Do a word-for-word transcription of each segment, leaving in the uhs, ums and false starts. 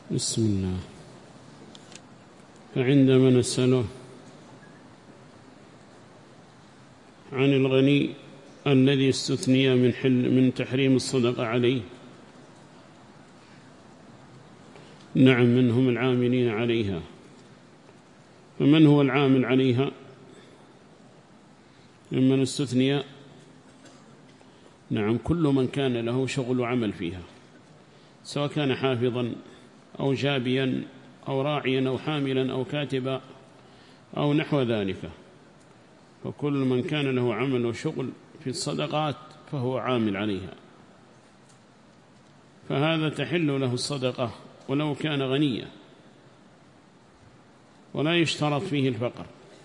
بسم الله. فعندما نسأله عن الغني الذي استثني من حل من تحريم الصدقة عليه، نعم منهم العاملين عليها. فمن هو العامل عليها ممن استثني؟ نعم كل من كان له شغل وعمل فيها، سواء كان حافظا أو جابيا أو راعيا أو حاملا أو كاتبا أو نحو ذلك، فكل من كان له عمل وشغل في الصدقات فهو عامل عليها، فهذا تحل له الصدقة ولو كان غنيا، ولا يشترط فيه الفقر،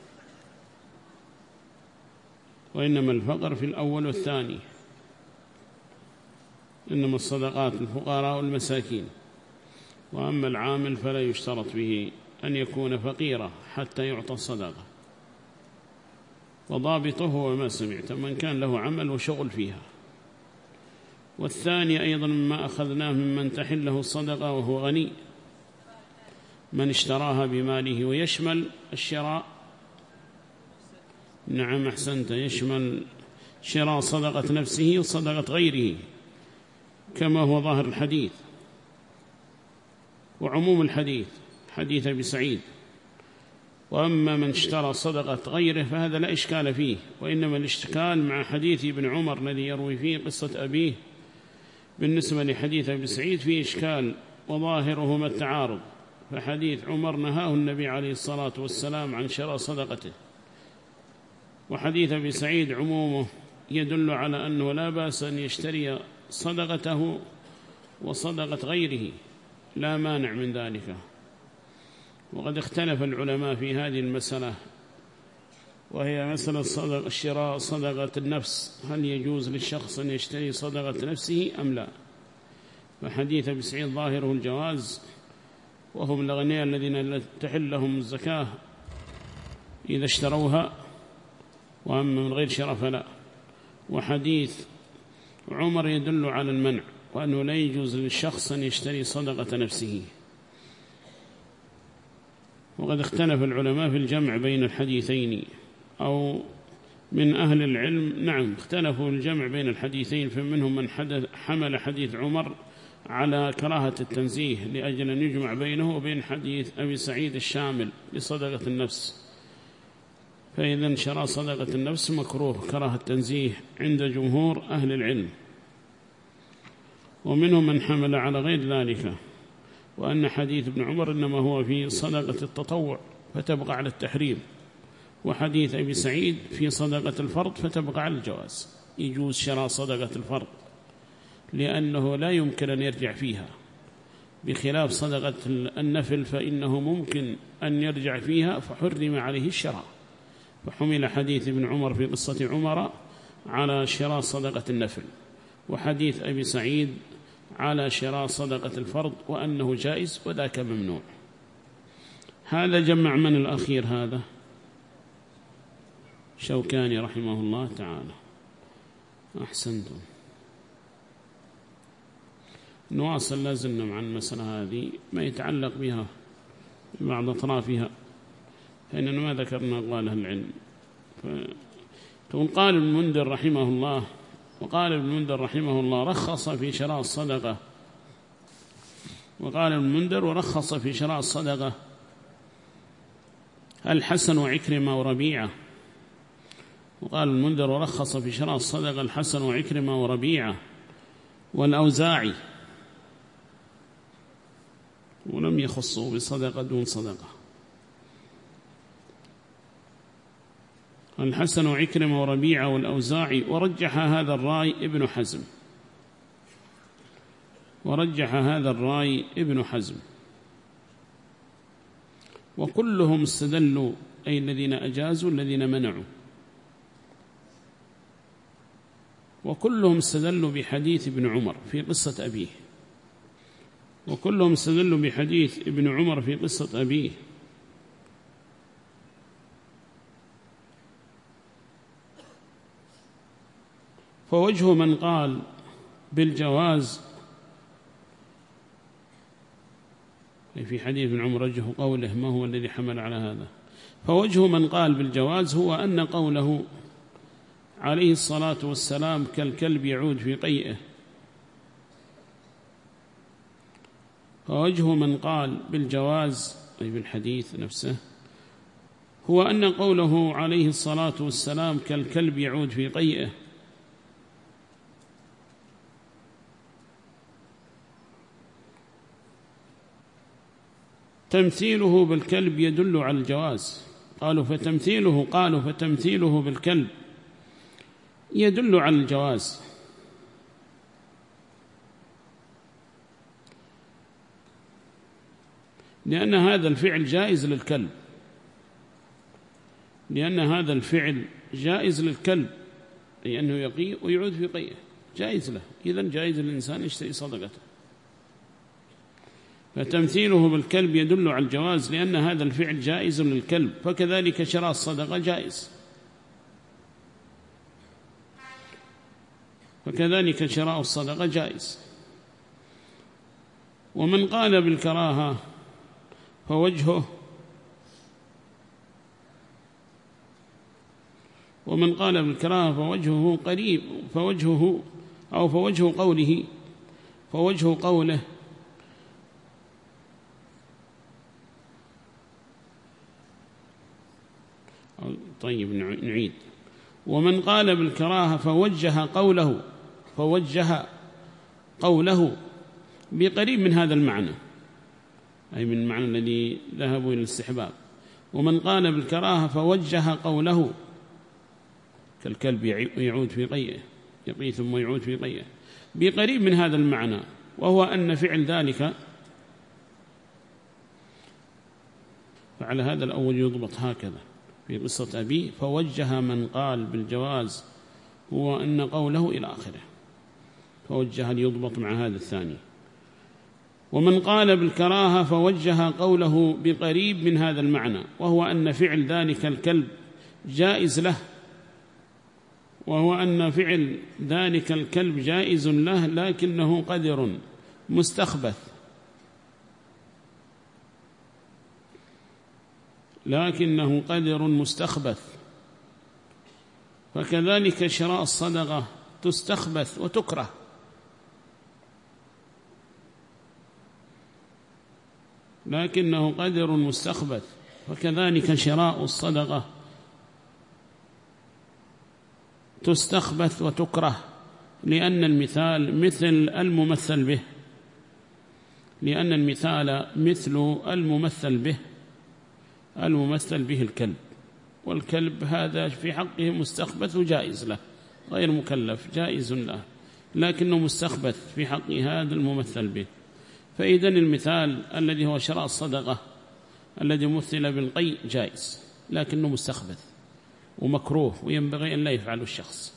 وإنما الفقر في الأول والثاني، إنما الصدقات الفقراء والمساكين، وأما العامل فلا يشترط به أن يكون فقيرا حتى يعطى الصدقة. وضابطه هو ما سمعت، من كان له عمل وشغل فيها. والثاني أيضا مما أخذناه ممن تحله الصدقة وهو غني، من اشتراها بماله، ويشمل الشراء، نعم أحسنت، يشمل شراء صدقة نفسه وصدقة غيره كما هو ظاهر الحديث وعموم الحديث، حديث أبي سعيد. وأما من اشترى صدقة غيره فهذا لا إشكال فيه، وإنما الاشتكال مع حديث ابن عمر الذي يروي فيه قصة أبيه. بالنسبة لحديث أبي سعيد فيه إشكال وظاهرهما التعارض، فحديث عمر نهاه النبي عليه الصلاة والسلام عن شراء صدقته، وحديث أبي سعيد عمومه يدل على أنه لا بأس أن يشتري صدقته وصدقة غيره، لا مانع من ذلك. وقد اختلف العلماء في هذه المسألة، وهي مسألة صدق الشراء صدقة النفس، هل يجوز للشخص أن يشتري صدقة نفسه أم لا؟ فحديث أبي سعيد ظاهره الجواز، وهم الأغنياء الذين تحل لهم الزكاة إذا اشتروها، وأما من غير شراء فلا. وحديث عمر يدل على المنع، وأنه لا يجوز للشخص أن يشتري صدقة نفسه. وقد اختلف العلماء في الجمع بين الحديثين، أو من أهل العلم نعم اختلفوا الجمع بين الحديثين، فمنهم من حمل حديث عمر على كراهة التنزيه لأجل أن يجمع بينه وبين حديث أبي سعيد الشامل لصدقة النفس، فإذا شراء صدقة النفس مكروه كراهة التنزيه عند جمهور أهل العلم. ومنهم من حمل على غير ذلك، وأن حديث ابن عمر إنما هو في صدقة التطوع فتبقى على التحريم، وحديث أبي سعيد في صدقة الفرض فتبقى على الجواز، يجوز شراء صدقة الفرض لأنه لا يمكن أن يرجع فيها، بخلاف صدقة النفل فإنه ممكن أن يرجع فيها فحرم عليه الشراء. فحمل حديث ابن عمر في قصة عمر على شراء صدقة النفل، وحديث أبي سعيد على شراء صدقة الفرض وأنه جائز وذاك ممنوع. هذا جمع من الأخير؟ هذا شوكاني رحمه الله تعالى. أحسنتم. نواصل لازلنا مع المسألة هذه ما يتعلق بها بعض أطرافها، فإننا ما ذكرنا أقوال أهل العلم. قال ابن المنذر رحمه الله وقال ابن المنذر رحمه الله رخص في شراء الصدقة، وقال ابن المنذر ورخص في شراء الصدقة الحسن وعكرمة وربيعة. وقال ابن المنذر ورخص في شراء الصدقة الحسن وعكرمة وربيعة والأوزاعي، ولم يخصوا بصدقة دون صدقة. الحسن وعكرمة وربيعة والأوزاعي. ورجح هذا الرأي ابن حزم ورجح هذا الرأي ابن حزم وكلهم استدلوا، أي الذين أجازوا الذين منعوا، وكلهم استدلوا بحديث ابن عمر في قصة أبيه، وكلهم استدلوا بحديث ابن عمر في قصة أبيه. فوجه من قال بالجواز في حديث ابن عمر وجه قوله ما هو الذي حمل على هذا؟ فوجه من قال بالجواز هو أن قوله عليه الصلاة والسلام كالكلب يعود في قيئه. فوجه من قال بالجواز أي بالحديث نفسه هو أن قوله عليه الصلاة والسلام كالكلب يعود في قيئه تمثيله بالكلب يدل على الجواز. قالوا فتمثيله قالوا فتمثيله بالكلب يدل على الجواز، لأن هذا الفعل جائز للكلب، لأن هذا الفعل جائز للكلب، أي أنه يقي ويعود في قيئه جائز له، إذن جائز للإنسان يشتري صدقته. فتمثيله بالكلب يدل على الجواز لأن هذا الفعل جائز للكلب، فكذلك شراء الصدقة جائز، فكذلك شراء الصدقة جائز. ومن قال بالكراهة فوجهه ومن قال بالكراهة فوجهه قريب فوجهه أو فوجه قوله فوجه قوله طيب نعيد. ومن قال بالكراهة فوجه قوله فوجه قوله بقريب من هذا المعنى، أي من المعنى الذي ذهبوا إلى الاستحباب. ومن قال بالكراهة فوجه قوله كالكلب يعود في قيئه يقي ثم يعود في قيئه بقريب من هذا المعنى، وهو أن فعل ذلك. فعلى هذا الأول يضبط هكذا في قصة أبيه فوجه من قال بالجواز هو أن قوله إلى آخره، فوجه ليضبط مع هذا الثاني. ومن قال بالكراهة فوجه قوله بقريب من هذا المعنى، وهو أن فعل ذلك الكلب جائز له، وهو أن فعل ذلك الكلب جائز له لكنه قدر مستخبث لكنه قدر مستخبث فكذلك شراء الصدقة تستخبث وتكره، لكنه قدر مستخبث فكذلك شراء الصدقة تستخبث وتكره، لأن المثال مثل الممثل به لأن المثال مثل الممثل به الممثل به الكلب، والكلب هذا في حقه مستخبث جائز له غير مكلف جائز له، لكنه مستخبث في حق هذا الممثل به. فإذن المثال الذي هو شراء الصدقة الذي مثل بالقيء جائز لكنه مستخبث ومكروه وينبغي أن لا يفعله الشخص.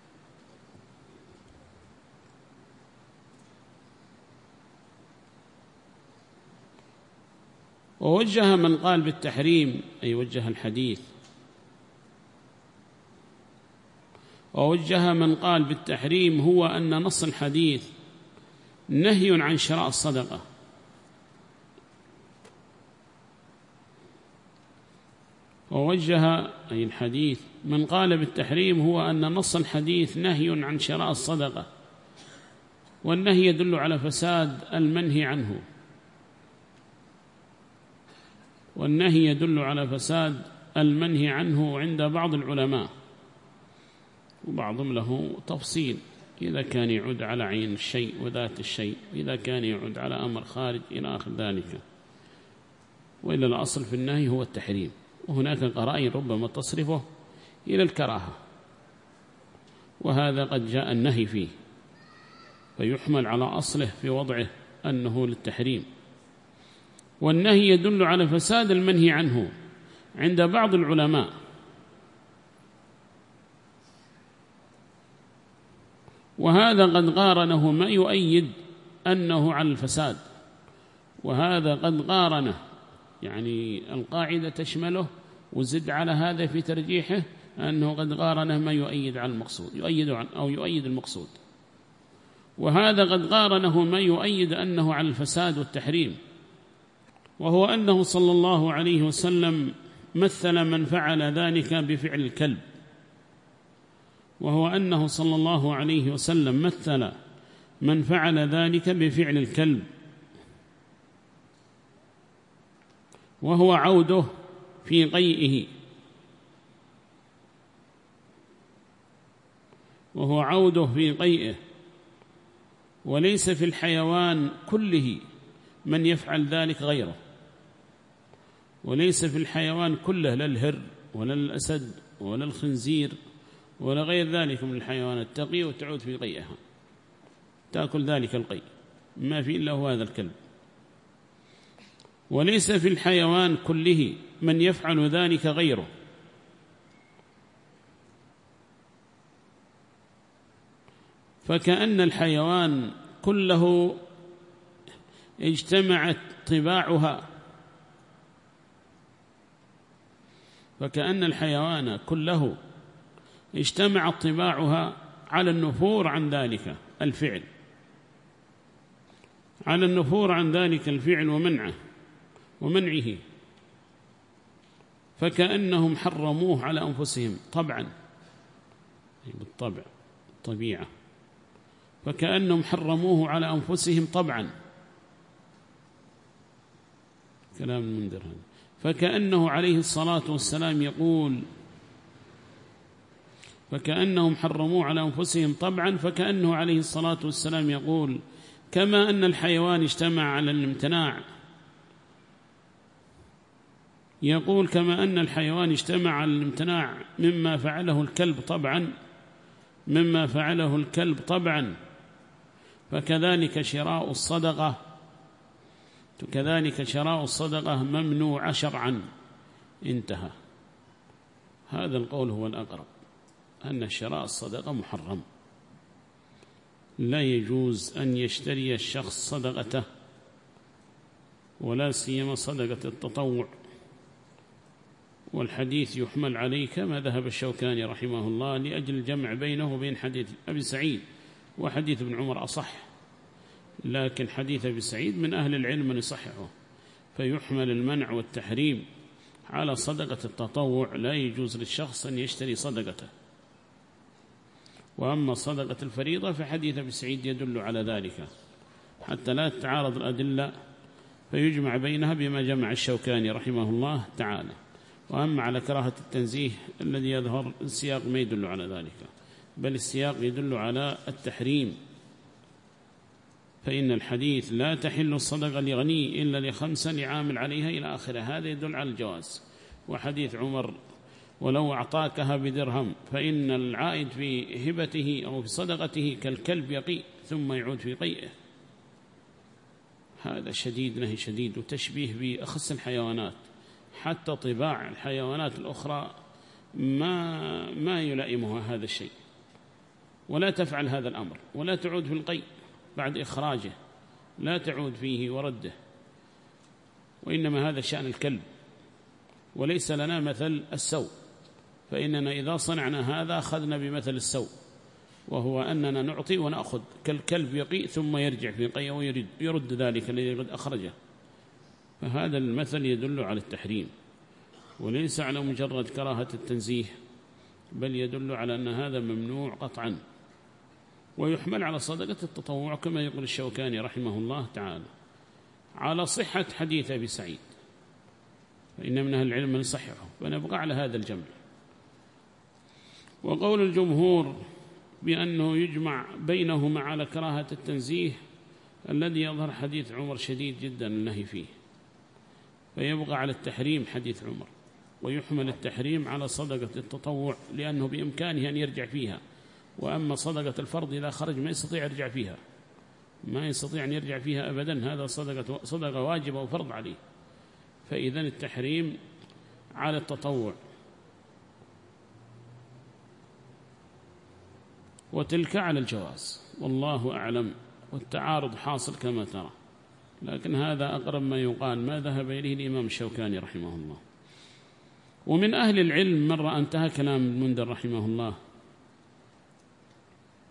ووجه من قال بالتحريم أي وجه الحديث ووجه من قال بالتحريم هو أن نص الحديث نهي عن شراء الصدقة، ووجه أي الحديث من قال بالتحريم هو أن نص الحديث نهي عن شراء الصدقة، والنهي يدل على فساد المنهي عنه والنهي يدل على فساد المنهي عنه عند بعض العلماء، وبعضهم له تفصيل إذا كان يعود على عين الشيء وذات الشيء، وإذا كان يعود على أمر خارج إلى آخر ذلك، وإلا الأصل في النهي هو التحريم، وهناك قرائن ربما تصرفه إلى الكراهة، وهذا قد جاء النهي فيه فيحمل على أصله في وضعه أنه للتحريم. والنهي يدل على فساد المنهي عنه عند بعض العلماء، وهذا قد قارنه ما يؤيد أنه على الفساد، وهذا قد قارنه يعني القاعدة تشمله، وزد على هذا في ترجيحه أنه قد قارنه ما يؤيد على المقصود يؤيد عن أو يؤيد المقصود، وهذا قد قارنه ما يؤيد أنه على الفساد والتحريم، وهو أنه صلى الله عليه وسلم مثل من فعل ذلك بفعل الكلب وهو أنه صلى الله عليه وسلم مثل من فعل ذلك بفعل الكلب وهو عوده في قيئه وهو عوده في قيئه وليس في الحيوان كله من يفعل ذلك غيره وليس في الحيوان كله لا الهر ولا الأسد ولا الخنزير ولا غير ذلك من الحيوانات تقي وتعود في قيئها تأكل ذلك القيء ما في إلا هو هذا الكلب وليس في الحيوان كله من يفعل ذلك غيره فكأن الحيوان كله اجتمعت طباعها فكأن الحيوان كله اجتمعت طباعها على النفور عن ذلك الفعل على النفور عن ذلك الفعل ومنعه ومنعه فكأنهم حرموه على أنفسهم طبعا بالطبع طبيعة فكأنهم حرموه على أنفسهم طبعا كلام المنذر هذا فكأنه عليه الصلاة والسلام يقول فكأنهم حرموه على أنفسهم طبعا فكأنه عليه الصلاة والسلام يقول كما أن الحيوان اجتمع على الامتناع يقول كما أن الحيوان اجتمع على الامتناع مما فعله الكلب طبعا مما فعله الكلب طبعا فكذلك شراء الصدقة كذلك شراء الصدقة ممنوع شرعا انتهى هذا القول هو الأقرب أن شراء الصدقة محرم لا يجوز أن يشتري الشخص صدقته ولا سيما صدقة التطوع والحديث يحمل عليه كما ذهب الشوكاني رحمه الله لأجل الجمع بينه وبين حديث أبي سعيد وحديث ابن عمر أصح لكن حديث أبي سعيد من أهل العلم من يصححه فيحمل المنع والتحريم على صدقة التطوع لا يجوز للشخص أن يشتري صدقته وأما صدقة الفريضة فحديث أبي سعيد يدل على ذلك حتى لا تتعارض الأدلة فيجمع بينها بما جمع الشوكاني رحمه الله تعالى وأما على كراهة التنزيه الذي يظهر السياق ما يدل على ذلك بل السياق يدل على التحريم فإن الحديث لا تحل الصدقة لغني إلا لخمسة لعامل عليها إلى آخره هذا يدل على الجواز وحديث عمر ولو أعطاكها بدرهم فإن العائد في هبته أو في صدقته كالكلب يقي ثم يعود في قيئه هذا شديد نهي شديد وتشبيه بأخص الحيوانات حتى طباع الحيوانات الأخرى ما ما يلائمها هذا الشيء ولا تفعل هذا الأمر ولا تعود في القيء بعد إخراجه لا تعود فيه ورده وإنما هذا شأن الكلب وليس لنا مثل السوء فإننا إذا صنعنا هذا أخذنا بمثل السوء وهو أننا نعطي ونأخذ كالكلب يقي ثم يرجع في قيء ويرد يرد ذلك الذي قد أخرجه فهذا المثل يدل على التحريم وليس على مجرد كراهة التنزيه بل يدل على أن هذا ممنوع قطعا ويحمل على صدقة التطوع كما يقول الشوكاني رحمه الله تعالى على صحة حديث أبي سعيد فإن من أهل العلم من يصححه فنبقى على هذا الجمع وقول الجمهور بأنه يجمع بينهما على كراهة التنزيه الذي يظهر حديث عمر شديد جدا النهي فيه فيبقى على التحريم حديث عمر ويحمل التحريم على صدقة التطوع لأنه بإمكانه أن يرجع فيها وأما صدقة الفرض إذا خرج ما يستطيع يرجع فيها ما يستطيع أن يرجع فيها أبدا هذا صدقة, صدقة واجبة وفرض عليه فإذا التحريم على التطوع وتلك على الجواز والله أعلم والتعارض حاصل كما ترى لكن هذا أقرب ما يقال ما ذهب إليه الإمام الشوكاني رحمه الله ومن أهل العلم مرة انتهى كلام المنذر رحمه الله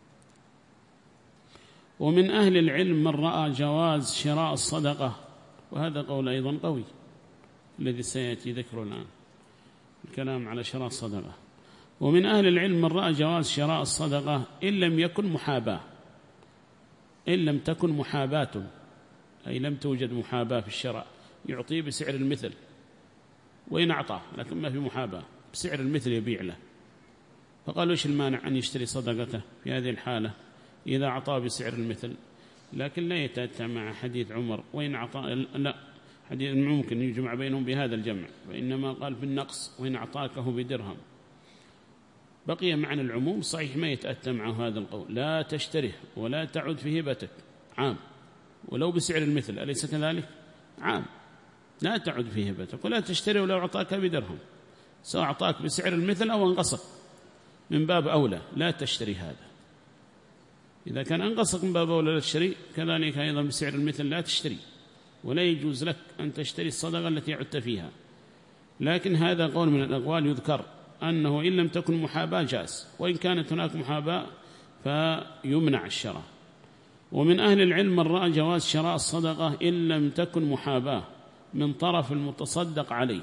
ومن أهل العلم من رأى جواز شراء الصدقة وهذا قول أيضا قوي الذي سيأتي ذكره الآن، الكلام على شراء الصدقة. ومن أهل العلم من رأى جواز شراء الصدقة إن لم يكن محاباة، إن لم تكن محاباة، أي لم توجد محاباة في الشراء، يعطيه بسعر المثل وإن أعطاه لكن ما في محاباة، بسعر المثل يبيع له. فقالوا إيش المانع أن يشتري صدقته في هذه الحالة إذا أعطاه بسعر المثل؟ لكن لا يتأتى مع حديث عمر وإن أعطاه، لا، حديث ممكن يجمع بينهم بهذا الجمع، وإنما قال في النقص وإن أعطاكه بدرهم. بقي معنى العموم صحيح ما يتأتى معه هذا القول، لا تشتره ولا تعد في هبتك، عام ولو بسعر المثل، أليس كذلك؟ عام، لا تعد في هبتك ولا تشتري ولو أعطاك بدرهم، سواء أعطاك بسعر المثل أو انقصك من باب أولى لا تشتري هذا. إذا كان أنقصك من باب أولى لا تشتري، كذلك أيضا بسعر المثل لا تشتري، ولا يجوز لك أن تشتري الصدقة التي عدت فيها. لكن هذا قول من الأقوال يذكر أنه إن لم تكن محاباة جاز، وإن كانت هناك محاباة فيمنع الشراء. ومن أهل العلم من رأى جواز شراء الصدقة إن لم تكن محاباة من طرف المتصدق عليه،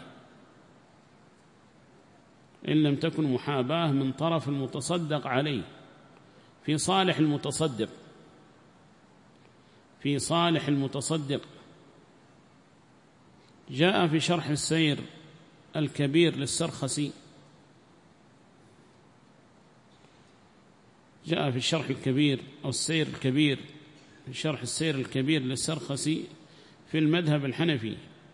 إن لم تكن محاباة من طرف المتصدق عليه في صالح المتصدق، في صالح المتصدق. جاء في شرح السير الكبير للسرخسي، جاء في الشرح الكبير أو السير الكبير في شرح السير الكبير للسرخسي في المذهب الحنفي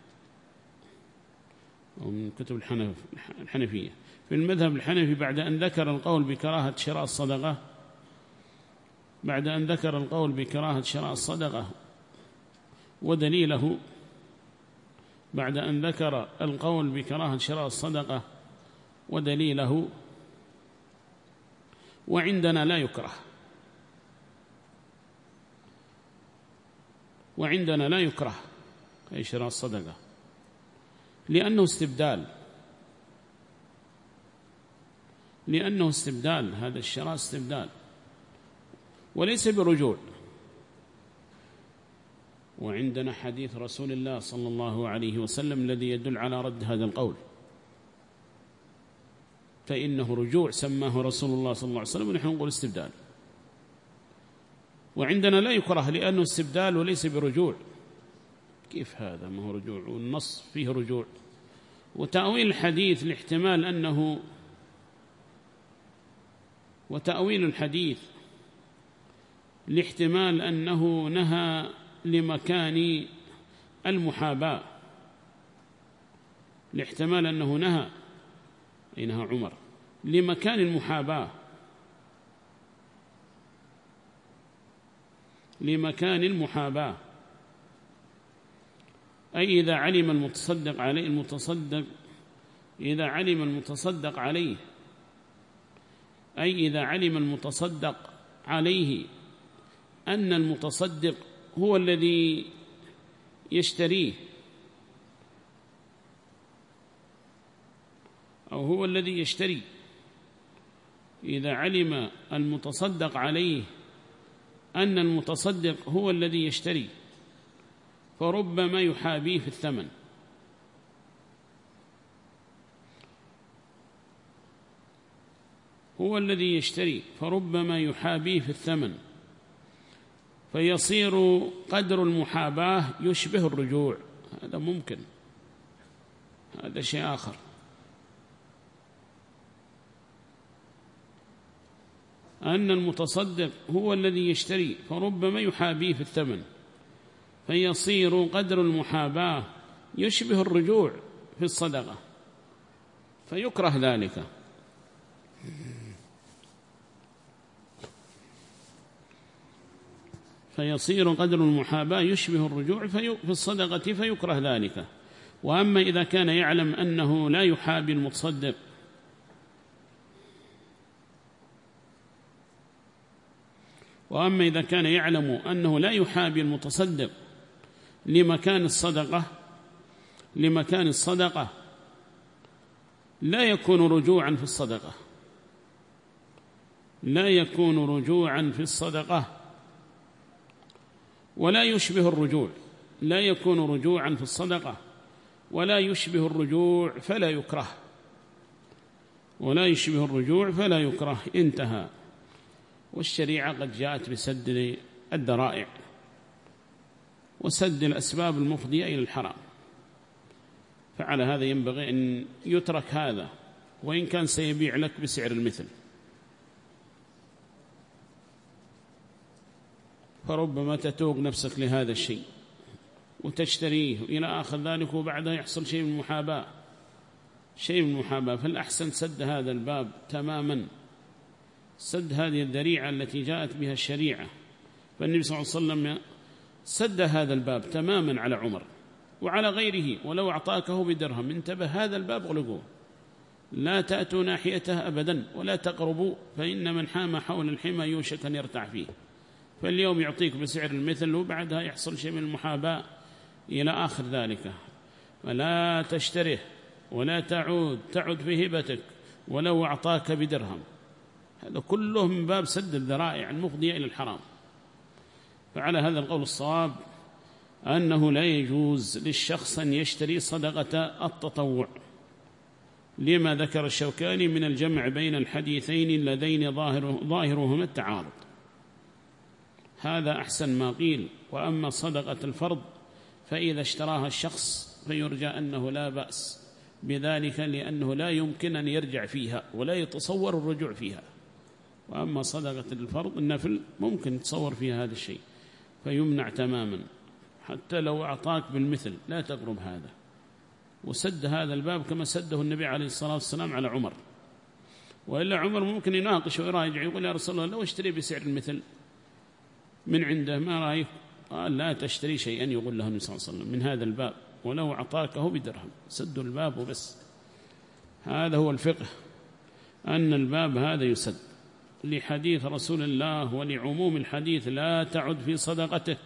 أو من كتب الحنف الحنفية في المذهب الحنفي، بعد أن ذكر القول بكراهة شراء الصدقة بعد أن ذكر القول بكراهة شراء الصدقة ودليله، بعد أن ذكر القول بكراهة شراء الصدقة ودليله، وعندنا لا يكره، وعندنا لا يكره أي شراء الصدقة، لأنه استبدال، لأنه استبدال، هذا الشراء استبدال وليس برجوع. وعندنا حديث رسول الله صلى الله عليه وسلم الذي يدل على رد هذا القول، فإنه رجوع سماه رسول الله صلى الله عليه وسلم ونحن نقول استبدال. وعندنا لا يكره لأنه استبدال وليس برجوع. كيف هذا ما هو رجوع والنص فيه رجوع؟ وتأويل الحديث لاحتمال أنه وتأويل الحديث لاحتمال أنه نهى لمكان المحاباة، لاحتمال أنه نهى أي نهى عمر لمكان المحاباة، لمكان المحاباة، أي إذا علم المتصدق عليه المتصدق إذا علم المتصدق عليه أي إذا علم المتصدق عليه أن المتصدق هو الذي يشتريه أو هو الذي يشتري، إذا علم المتصدق عليه أن المتصدق هو الذي يشتري فربما يحابيه في الثمن، هو الذي يشتري فربما يحابيه في الثمن، فيصير قدر المحاباة يشبه الرجوع. هذا ممكن، هذا شيء آخر. أن المتصدق هو الذي يشتري فربما يحابيه في الثمن، فيصير قدر المحاباة يشبه الرجوع في الصدقة، فيكره ذلك. فيصير قدر المحاباة يشبه الرجوع في الصدقة فيكره ذلك. وأما إذا كان يعلم أنه لا يحابي المتصدق وأما إذا كان يعلم أنه لا يحابي المتصدق لمكان الصدقة لمكان الصدقة لا يكون رجوعا في الصدقة لا يكون رجوعا في الصدقة ولا يشبه الرجوع، لا يكون رجوعا في الصدقة، ولا يشبه الرجوع فلا يكره، ولا يشبه الرجوع فلا يكره. انتهى. والشريعة قد جاءت بسد الذرائع وسد الأسباب المفضية إلى الحرام، فعلى هذا ينبغي أن يترك هذا، وإن كان سيبيع لك بسعر المثل، فربما تتوق نفسك لهذا الشيء وتشتريه إلى آخر ذلك، وبعدها يحصل شيء من المحاباة، شيء من المحاباة. فالأحسن سد هذا الباب تماما، سد هذه الذريعة التي جاءت بها الشريعة. فالنبي صلى الله عليه وسلم سد هذا الباب تماما على عمر وعلى غيره. ولو أعطاكه بدرهم انتبه، هذا الباب اغلقوه، لا تأتوا ناحيته أبدا ولا تقربوا، فإن من حام حول الحمى يوشك أن يرتع فيه. فاليوم يعطيك بسعر المثل، وبعدها يحصل شيء من المحاباة إلى آخر ذلك. فلا تشتره ولا تعود تعد في هبتك ولو أعطاك بدرهم. هذا كله من باب سد الذرائع المفضية إلى الحرام. فعلى هذا القول الصواب أنه لا يجوز للشخص أن يشتري صدقة التطوع، لما ذكر الشوكاني من الجمع بين الحديثين اللذين ظاهره ظاهرهما التعارض. هذا أحسن ما قيل. وأما صدقة الفرض فإذا اشتراها الشخص فيرجى أنه لا بأس بذلك، لأنه لا يمكن أن يرجع فيها ولا يتصور الرجوع فيها. وأما صدقة الفرض النفل ممكن تصور فيها هذا الشيء، فيمنع تماما. حتى لو أعطاك بالمثل لا تقرب هذا. وسد هذا الباب كما سده النبي عليه الصلاة والسلام على عمر. وإلا عمر ممكن يناقش ويراجع، يقول يا رسول الله لو اشتري بسعر المثل من عنده ما رأيك؟ قال لا تشتري شيئا، يقول له النبي صلى الله عليه وسلم من هذا الباب ولو أعطاكه بدرهم. سد الباب وبس. هذا هو الفقه، أن الباب هذا يسد لحديث رسول الله ولعموم الحديث لا تعد في صدقته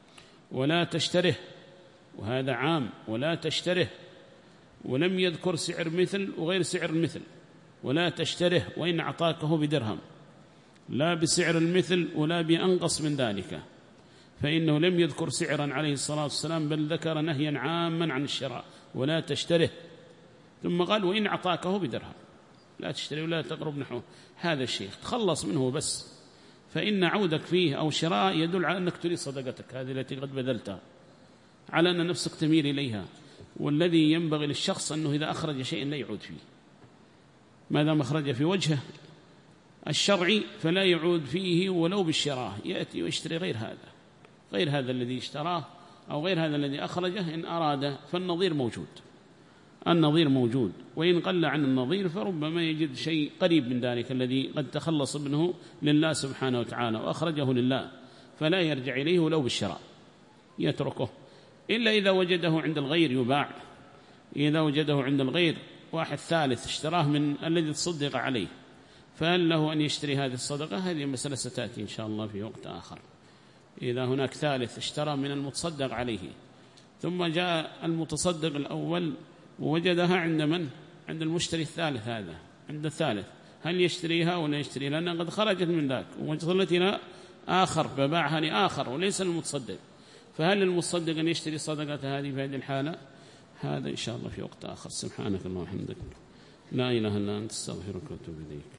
ولا تشتره، وهذا عام. ولا تشتره، ولم يذكر سعر مثل وغير سعر المثل. ولا تشتره وإن أعطاكه بدرهم، لا بسعر المثل ولا بأنقص من ذلك، فإنه لم يذكر سعرا عليه الصلاة والسلام، بل ذكر نهيا عاما عن الشراء. ولا تشتره، ثم قال وإن أعطاكه بدرهم، لا تشتري ولا تقرب نحوه. هذا الشيء تخلص منه بس، فإن عودك فيه أو شراء يدل على أنك تريد صدقتك هذه التي قد بذلتها، على أن نفسك تميل إليها. والذي ينبغي للشخص أنه إذا أخرج شيئا لا يعود فيه، ما دام أخرج في وجهه الشرعي فلا يعود فيه ولو بالشراء، يأتي ويشتري غير هذا، غير هذا الذي اشتراه أو غير هذا الذي أخرجه إن أراد. فالنظير موجود، النظير موجود، وإن قل عن النظير فربما يجد شيء قريب من ذلك الذي قد تخلص منه لله سبحانه وتعالى وأخرجه لله، فلا يرجع إليه ولو بالشراء، يتركه. إلا إذا وجده عند الغير يباع. إذا وجده عند الغير واحد ثالث اشتراه من الذي تصدق عليه، فهل له أن يشتري هذه الصدقة؟ هذه مسألة ستأتي إن شاء الله في وقت آخر. إذا هناك ثالث اشترى من المتصدق عليه، ثم جاء المتصدق الأول ووجدها عند من؟ عند المشتري الثالث، هذا عند الثالث، هل يشتريها ولا يشتري؟ لأنها قد خرجت من ذاك ووصلت إلى آخر فباعها لآخر وليس المتصدق. فهل المتصدق أن يشتري صدقة هذه في هذه الحالة؟ هذا إن شاء الله في وقت آخر. سبحانك اللهم وبحمدك، لا إله إلا أنت، استغفرك وأتوب إليك.